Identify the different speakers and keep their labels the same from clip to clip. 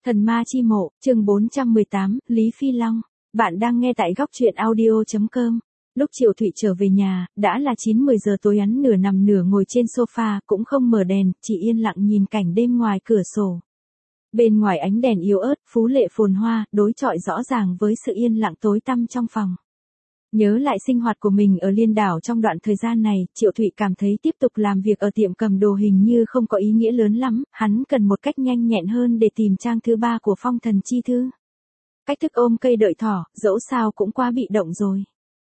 Speaker 1: Thần ma chi mộ, chương 418, Lý Phi Long. Bạn đang nghe tại góc truyện audio.com. Lúc Triệu Thụy trở về nhà, đã là 9-10 giờ tối, hắn nửa nằm nửa ngồi trên sofa, cũng không mở đèn, chỉ yên lặng nhìn cảnh đêm ngoài cửa sổ. Bên ngoài ánh đèn yếu ớt, phú lệ phồn hoa, đối chọi rõ ràng với sự yên lặng tối tăm trong phòng. Nhớ lại sinh hoạt của mình ở Liên Đảo trong đoạn thời gian này, Triệu Thụy cảm thấy tiếp tục làm việc ở tiệm cầm đồ hình như không có ý nghĩa lớn lắm, hắn cần một cách nhanh nhẹn hơn để tìm trang thứ 3 của Phong Thần Chi Thư. Cách thức ôm cây đợi thỏ, dẫu sao cũng quá bị động rồi.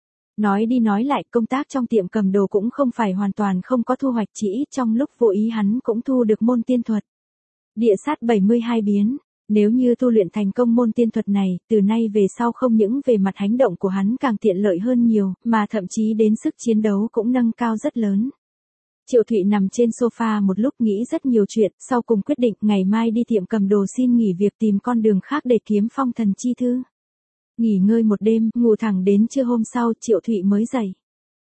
Speaker 1: Nói đi nói lại, công tác trong tiệm cầm đồ cũng không phải hoàn toàn không có thu hoạch, chỉ ít trong lúc vô ý hắn cũng thu được môn tiên thuật. Địa sát 72 biến. Nếu như tu luyện thành công môn tiên thuật này, từ nay về sau không những về mặt hành động của hắn càng tiện lợi hơn nhiều, mà thậm chí đến sức chiến đấu cũng nâng cao rất lớn. Triệu Thụy nằm trên sofa một lúc nghĩ rất nhiều chuyện, sau cùng quyết định ngày mai đi tiệm cầm đồ xin nghỉ việc tìm con đường khác để kiếm Phong Thần Chi Thư. Nghỉ ngơi một đêm, ngủ thẳng đến trưa hôm sau, Triệu Thụy mới dậy.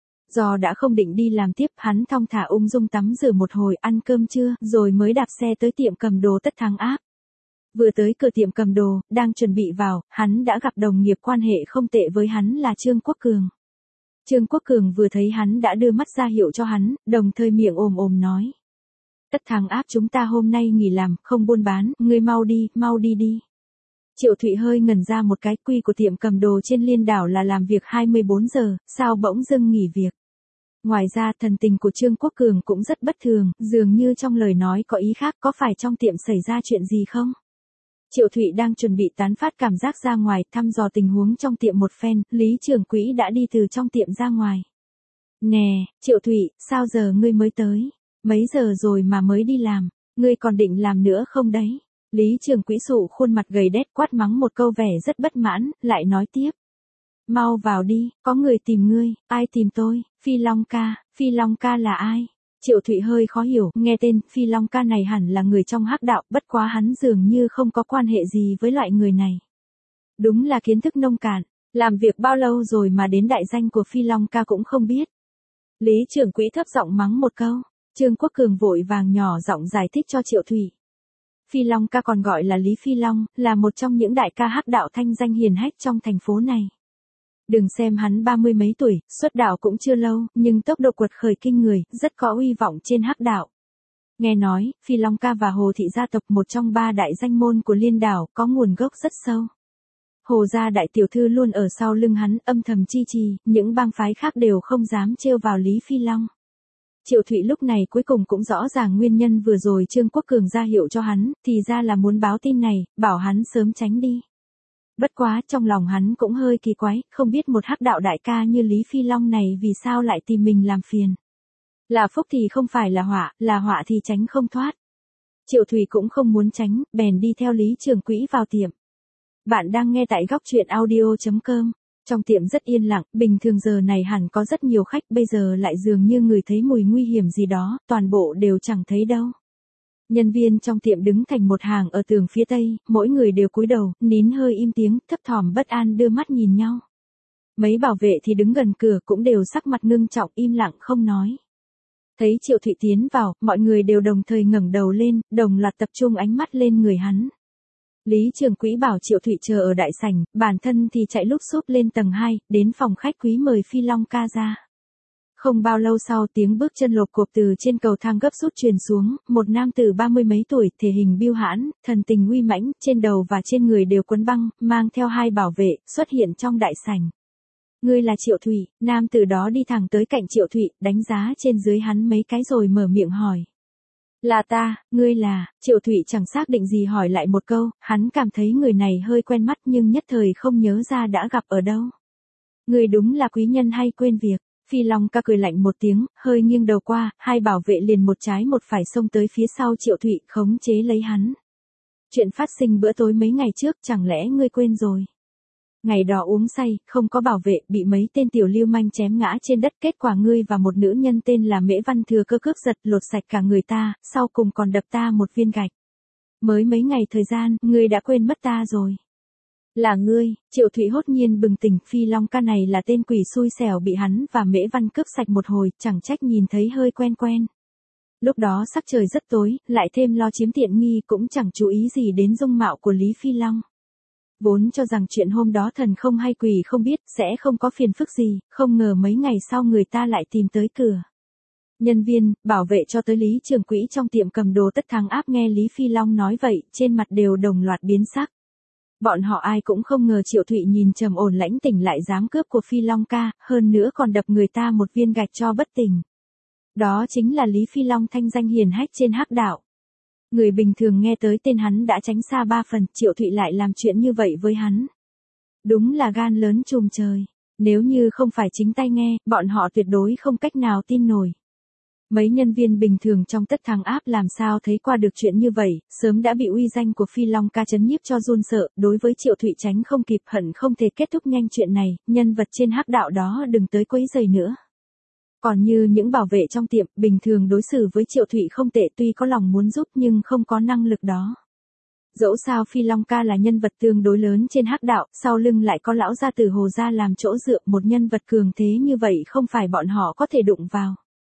Speaker 1: Do đã không định đi làm tiếp, hắn thong thả ung dung tắm rửa một hồi, ăn cơm trưa, rồi mới đạp xe tới tiệm cầm đồ Tất Thắng Áp. Vừa tới cửa tiệm cầm đồ, đang chuẩn bị vào, hắn đã gặp đồng nghiệp quan hệ không tệ với hắn là Trương Quốc Cường. Trương Quốc Cường vừa thấy hắn đã đưa mắt ra hiệu cho hắn, đồng thời miệng ồm nói. Tất Thắng Áp chúng ta hôm nay nghỉ làm, không buôn bán, ngươi mau đi đi. Triệu Thụy hơi ngẩn ra một cái, quy của tiệm cầm đồ trên Liên Đảo là làm việc 24 giờ, sao bỗng dưng nghỉ việc. Ngoài ra thần tình của Trương Quốc Cường cũng rất bất thường, dường như trong lời nói có ý khác, có phải trong tiệm xảy ra chuyện gì không? Triệu Thụy đang chuẩn bị tán phát cảm giác ra ngoài, thăm dò tình huống trong tiệm một phen, Lý trưởng quỹ đã đi từ trong tiệm ra ngoài. Nè, Triệu Thụy, sao giờ ngươi mới tới? Mấy giờ rồi mà mới đi làm? Ngươi còn định làm nữa không đấy? Lý trưởng quỹ sụ khuôn mặt gầy đét quát mắng một câu vẻ rất bất mãn, lại nói tiếp. Mau vào đi, có người tìm ngươi. Ai tìm tôi? Phi Long ca là ai? Triệu Thụy hơi khó hiểu, nghe tên Phi Long ca này hẳn là người trong hắc đạo, bất quá hắn dường như không có quan hệ gì với loại người này. Đúng là kiến thức nông cạn, làm việc bao lâu rồi mà đến đại danh của Phi Long ca cũng không biết. Lý trưởng quỹ thấp giọng mắng một câu, Trương Quốc Cường vội vàng nhỏ giọng giải thích cho Triệu Thụy. Phi Long ca còn gọi là Lý Phi Long, là một trong những đại ca hắc đạo thanh danh hiển hách trong thành phố này. Đừng xem hắn 30 mấy tuổi, xuất đạo cũng chưa lâu, nhưng tốc độ quật khởi kinh người, rất có uy vọng trên hắc đạo. Nghe nói, Phi Long ca và Hồ thị gia tộc một trong 3 đại danh môn của Liên Đảo, có nguồn gốc rất sâu. Hồ gia đại tiểu thư luôn ở sau lưng hắn, âm thầm chi trì, những bang phái khác đều không dám trêu vào Lý Phi Long. Triệu Thụy lúc này cuối cùng cũng rõ ràng nguyên nhân vừa rồi Trương Quốc Cường ra hiệu cho hắn, thì ra là muốn báo tin này, bảo hắn sớm tránh đi. Bất quá trong lòng hắn cũng hơi kỳ quái, không biết một hắc đạo đại ca như Lý Phi Long này vì sao lại tìm mình làm phiền. Là phúc thì không phải là họa thì tránh không thoát. Triệu Thụy cũng không muốn tránh, bèn đi theo Lý trưởng quỹ vào tiệm. Bạn đang nghe tại góc truyện audio.com. Trong tiệm rất yên lặng, bình thường giờ này hẳn có rất nhiều khách, bây giờ lại dường như người thấy mùi nguy hiểm gì đó, toàn bộ đều chẳng thấy đâu. Nhân viên trong tiệm đứng thành một hàng ở tường phía tây, mỗi người đều cúi đầu, nín hơi im tiếng, thấp thỏm bất an đưa mắt nhìn nhau. Mấy bảo vệ thì đứng gần cửa cũng đều sắc mặt ngưng trọng im lặng không nói. Thấy Triệu Thụy tiến vào, mọi người đều đồng thời ngẩng đầu lên, đồng loạt tập trung ánh mắt lên người hắn. Lý trưởng quỹ bảo Triệu Thụy chờ ở đại sảnh, bản thân thì chạy lúp xúp lên tầng 2, đến phòng khách quý mời Phi Long ca ra. Không bao lâu sau tiếng bước chân lộp cộp từ trên cầu thang gấp rút truyền xuống, một nam tử 30 mấy tuổi, thể hình biêu hãn, thần tình uy mãnh, trên đầu và trên người đều quấn băng, mang theo 2 bảo vệ, xuất hiện trong đại sảnh. Ngươi là Triệu Thụy, nam tử đó đi thẳng tới cạnh Triệu Thụy, đánh giá trên dưới hắn mấy cái rồi mở miệng hỏi. Là ta, ngươi là, Triệu Thụy chẳng xác định gì hỏi lại một câu, hắn cảm thấy người này hơi quen mắt nhưng nhất thời không nhớ ra đã gặp ở đâu. Ngươi đúng là quý nhân hay quên việc. Phi Long ca cười lạnh một tiếng, hơi nghiêng đầu qua, 2 bảo vệ liền một trái một phải xông tới phía sau Triệu Thụy, khống chế lấy hắn. Chuyện phát sinh bữa tối mấy ngày trước, chẳng lẽ ngươi quên rồi? Ngày đó uống say, không có bảo vệ, bị mấy tên tiểu lưu manh chém ngã trên đất, kết quả ngươi và một nữ nhân tên là Mễ Văn thừa cơ cướp giật, lột sạch cả người ta, sau cùng còn đập ta một viên gạch. Mới mấy ngày thời gian, ngươi đã quên mất ta rồi. Là ngươi, Triệu Thụy hốt nhiên bừng tỉnh, Phi Long ca này là tên quỷ xui xẻo bị hắn và Mễ Văn cướp sạch một hồi, chẳng trách nhìn thấy hơi quen quen. Lúc đó sắc trời rất tối, lại thêm lo chiếm tiện nghi cũng chẳng chú ý gì đến dung mạo của Lý Phi Long. Vốn cho rằng chuyện hôm đó thần không hay quỷ không biết sẽ không có phiền phức gì, không ngờ mấy ngày sau người ta lại tìm tới cửa. Nhân viên, bảo vệ cho tới Lý trưởng quỹ trong tiệm cầm đồ Tất Thắng áp nghe Lý Phi Long nói vậy, trên mặt đều đồng loạt biến sắc. Bọn họ ai cũng không ngờ Triệu Thụy nhìn trầm ổn lãnh tỉnh lại dám cướp của Phi Long ca, hơn nữa còn đập người ta một viên gạch cho bất tỉnh. Đó chính là Lý Phi Long thanh danh hiển hách trên hắc đạo. Người bình thường nghe tới tên hắn đã tránh xa 3 phần, Triệu Thụy lại làm chuyện như vậy với hắn. Đúng là gan lớn trùm trời. Nếu như không phải chính tay nghe, bọn họ tuyệt đối không cách nào tin nổi. Mấy nhân viên bình thường trong Tất Thắng áp làm sao thấy qua được chuyện như vậy, sớm đã bị uy danh của Phi Long ca chấn nhiếp cho run sợ, đối với Triệu Thụy tránh không kịp hận không thể kết thúc nhanh chuyện này, nhân vật trên hắc đạo đó đừng tới quấy rầy nữa. Còn như những bảo vệ trong tiệm, bình thường đối xử với Triệu Thụy không tệ tuy có lòng muốn giúp nhưng không có năng lực đó. Dẫu sao Phi Long ca là nhân vật tương đối lớn trên hắc đạo, sau lưng lại có lão gia tử Hồ gia làm chỗ dựa, một nhân vật cường thế như vậy không phải bọn họ có thể đụng vào.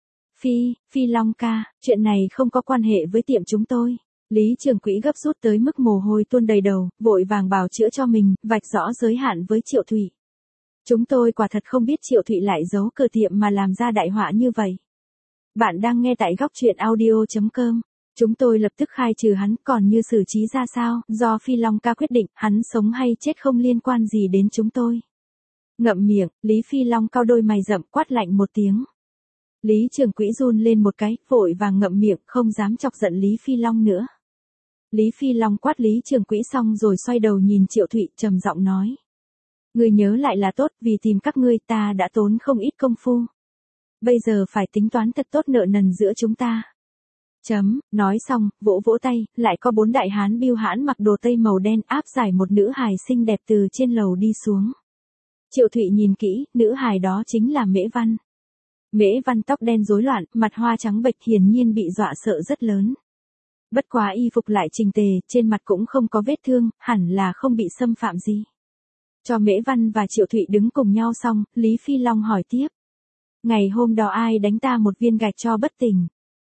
Speaker 1: Phi Long ca, chuyện này không có quan hệ với tiệm chúng tôi. Lý trưởng quỹ gấp rút tới mức mồ hôi tuôn đầy đầu, vội vàng bào chữa cho mình, vạch rõ giới hạn với Triệu Thụy. Chúng tôi quả thật không biết Triệu Thụy lại giấu cửa tiệm mà làm ra đại họa như vậy. Bạn đang nghe tại góc truyện audio.com. Chúng tôi lập tức khai trừ hắn, còn như xử trí ra sao, do Phi Long ca quyết định, hắn sống hay chết không liên quan gì đến chúng tôi. Ngậm miệng, Lý Phi Long cau đôi mày rậm quát lạnh một tiếng. Lý trưởng quỹ run lên một cái, vội vàng ngậm miệng, không dám chọc giận Lý Phi Long nữa. Lý Phi Long quát Lý trưởng quỹ xong rồi xoay đầu nhìn Triệu Thụy, trầm giọng nói. Ngươi nhớ lại là tốt, vì tìm các ngươi ta đã tốn không ít công phu. Bây giờ phải tính toán thật tốt nợ nần giữa chúng ta. Nói xong, vỗ vỗ tay, lại có 4 đại hán bưu hãn mặc đồ tây màu đen áp giải một nữ hài xinh đẹp từ trên lầu đi xuống. Triệu Thụy nhìn kỹ, nữ hài đó chính là Mễ Văn. Mễ Văn tóc đen rối loạn, mặt hoa trắng bệch, hiển nhiên bị dọa sợ rất lớn. Bất quá y phục lại chỉnh tề, trên mặt cũng không có vết thương, hẳn là không bị xâm phạm gì. Cho Mễ Văn và Triệu Thụy đứng cùng nhau xong, Lý Phi Long hỏi tiếp. Ngày hôm đó ai đánh ta một viên gạch cho bất tỉnh?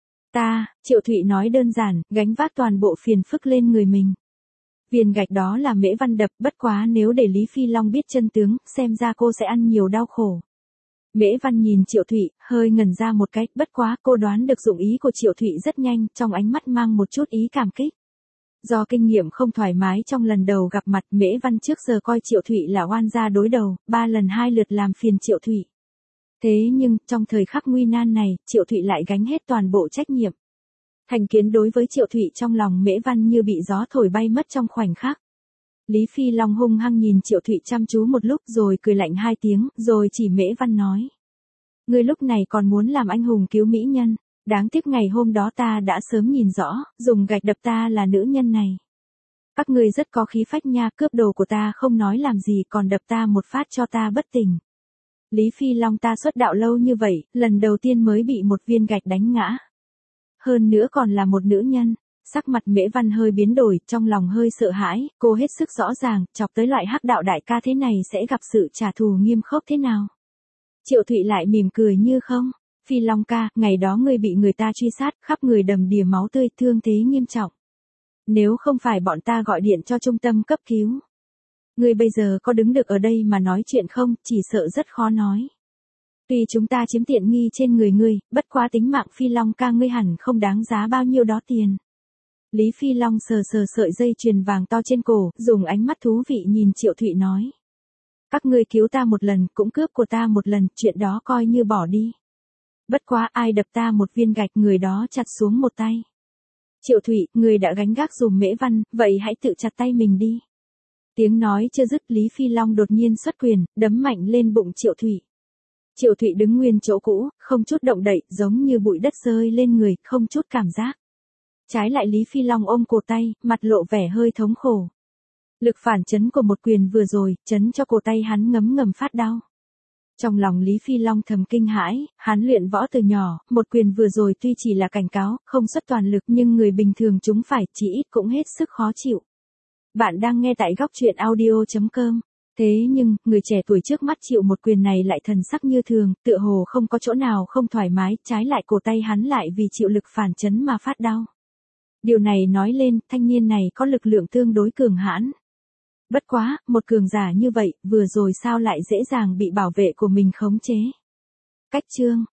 Speaker 1: Ta, Triệu Thụy nói đơn giản, gánh vác toàn bộ phiền phức lên người mình. Viên gạch đó là Mễ Văn đập, bất quá nếu để Lý Phi Long biết chân tướng, xem ra cô sẽ ăn nhiều đau khổ. Mễ Văn nhìn Triệu Thụy, hơi ngẩn ra một cái, bất quá cô đoán được dụng ý của Triệu Thụy rất nhanh, trong ánh mắt mang một chút ý cảm kích. Do kinh nghiệm không thoải mái trong lần đầu gặp mặt, Mễ Văn trước giờ coi Triệu Thụy là oan gia đối đầu, 3 lần 2 lượt làm phiền Triệu Thụy. Thế nhưng, trong thời khắc nguy nan này, Triệu Thụy lại gánh hết toàn bộ trách nhiệm. Thành kiến đối với Triệu Thụy trong lòng Mễ Văn như bị gió thổi bay mất trong khoảnh khắc. Lý Phi Long hung hăng nhìn Triệu Thụy chăm chú một lúc rồi cười lạnh 2 tiếng, rồi chỉ Mễ Văn nói. Ngươi lúc này còn muốn làm anh hùng cứu mỹ nhân, đáng tiếc ngày hôm đó ta đã sớm nhìn rõ, dùng gạch đập ta là nữ nhân này. Các ngươi rất có khí phách nha, cướp đồ của ta không nói làm gì còn đập ta một phát cho ta bất tỉnh. Lý Phi Long ta xuất đạo lâu như vậy, lần đầu tiên mới bị một viên gạch đánh ngã. Hơn nữa còn là một nữ nhân. Sắc mặt Mễ Văn hơi biến đổi, trong lòng hơi sợ hãi, cô hết sức rõ ràng, chọc tới loại hắc đạo đại ca thế này sẽ gặp sự trả thù nghiêm khốc thế nào. Triệu Thụy lại mỉm cười như không. Phi Long ca, ngày đó ngươi bị người ta truy sát, khắp người đầm đìa máu tươi, thương thế nghiêm trọng. Nếu không phải bọn ta gọi điện cho trung tâm cấp cứu, ngươi bây giờ có đứng được ở đây mà nói chuyện không, chỉ sợ rất khó nói. Tuy chúng ta chiếm tiện nghi trên người ngươi, bất quá tính mạng Phi Long ca ngươi hẳn không đáng giá bao nhiêu đó tiền. Lý Phi Long sờ sợi dây chuyền vàng to trên cổ, dùng ánh mắt thú vị nhìn Triệu Thụy nói. Các ngươi cứu ta một lần, cũng cướp của ta một lần, chuyện đó coi như bỏ đi. Bất quá ai đập ta một viên gạch người đó chặt xuống một tay. Triệu Thụy, người đã gánh gác dùm Mễ Văn, vậy hãy tự chặt tay mình đi. Tiếng nói chưa dứt, Lý Phi Long đột nhiên xuất quyền, đấm mạnh lên bụng Triệu Thụy. Triệu Thụy đứng nguyên chỗ cũ, không chút động đậy, giống như bụi đất rơi lên người, không chút cảm giác. Trái lại Lý Phi Long ôm cổ tay, mặt lộ vẻ hơi thống khổ. Lực phản chấn của một quyền vừa rồi, chấn cho cổ tay hắn ngấm ngầm phát đau. Trong lòng Lý Phi Long thầm kinh hãi, hắn luyện võ từ nhỏ, một quyền vừa rồi tuy chỉ là cảnh cáo, không xuất toàn lực nhưng người bình thường chúng phải, chỉ ít cũng hết sức khó chịu. Bạn đang nghe tại góc truyện audio.com. Thế nhưng, người trẻ tuổi trước mắt chịu một quyền này lại thần sắc như thường, tựa hồ không có chỗ nào không thoải mái, trái lại cổ tay hắn lại vì chịu lực phản chấn mà phát đau. Điều này nói lên, thanh niên này có lực lượng tương đối cường hãn. Bất quá, một cường giả như vậy, vừa rồi sao lại dễ dàng bị bảo vệ của mình khống chế. Cách chương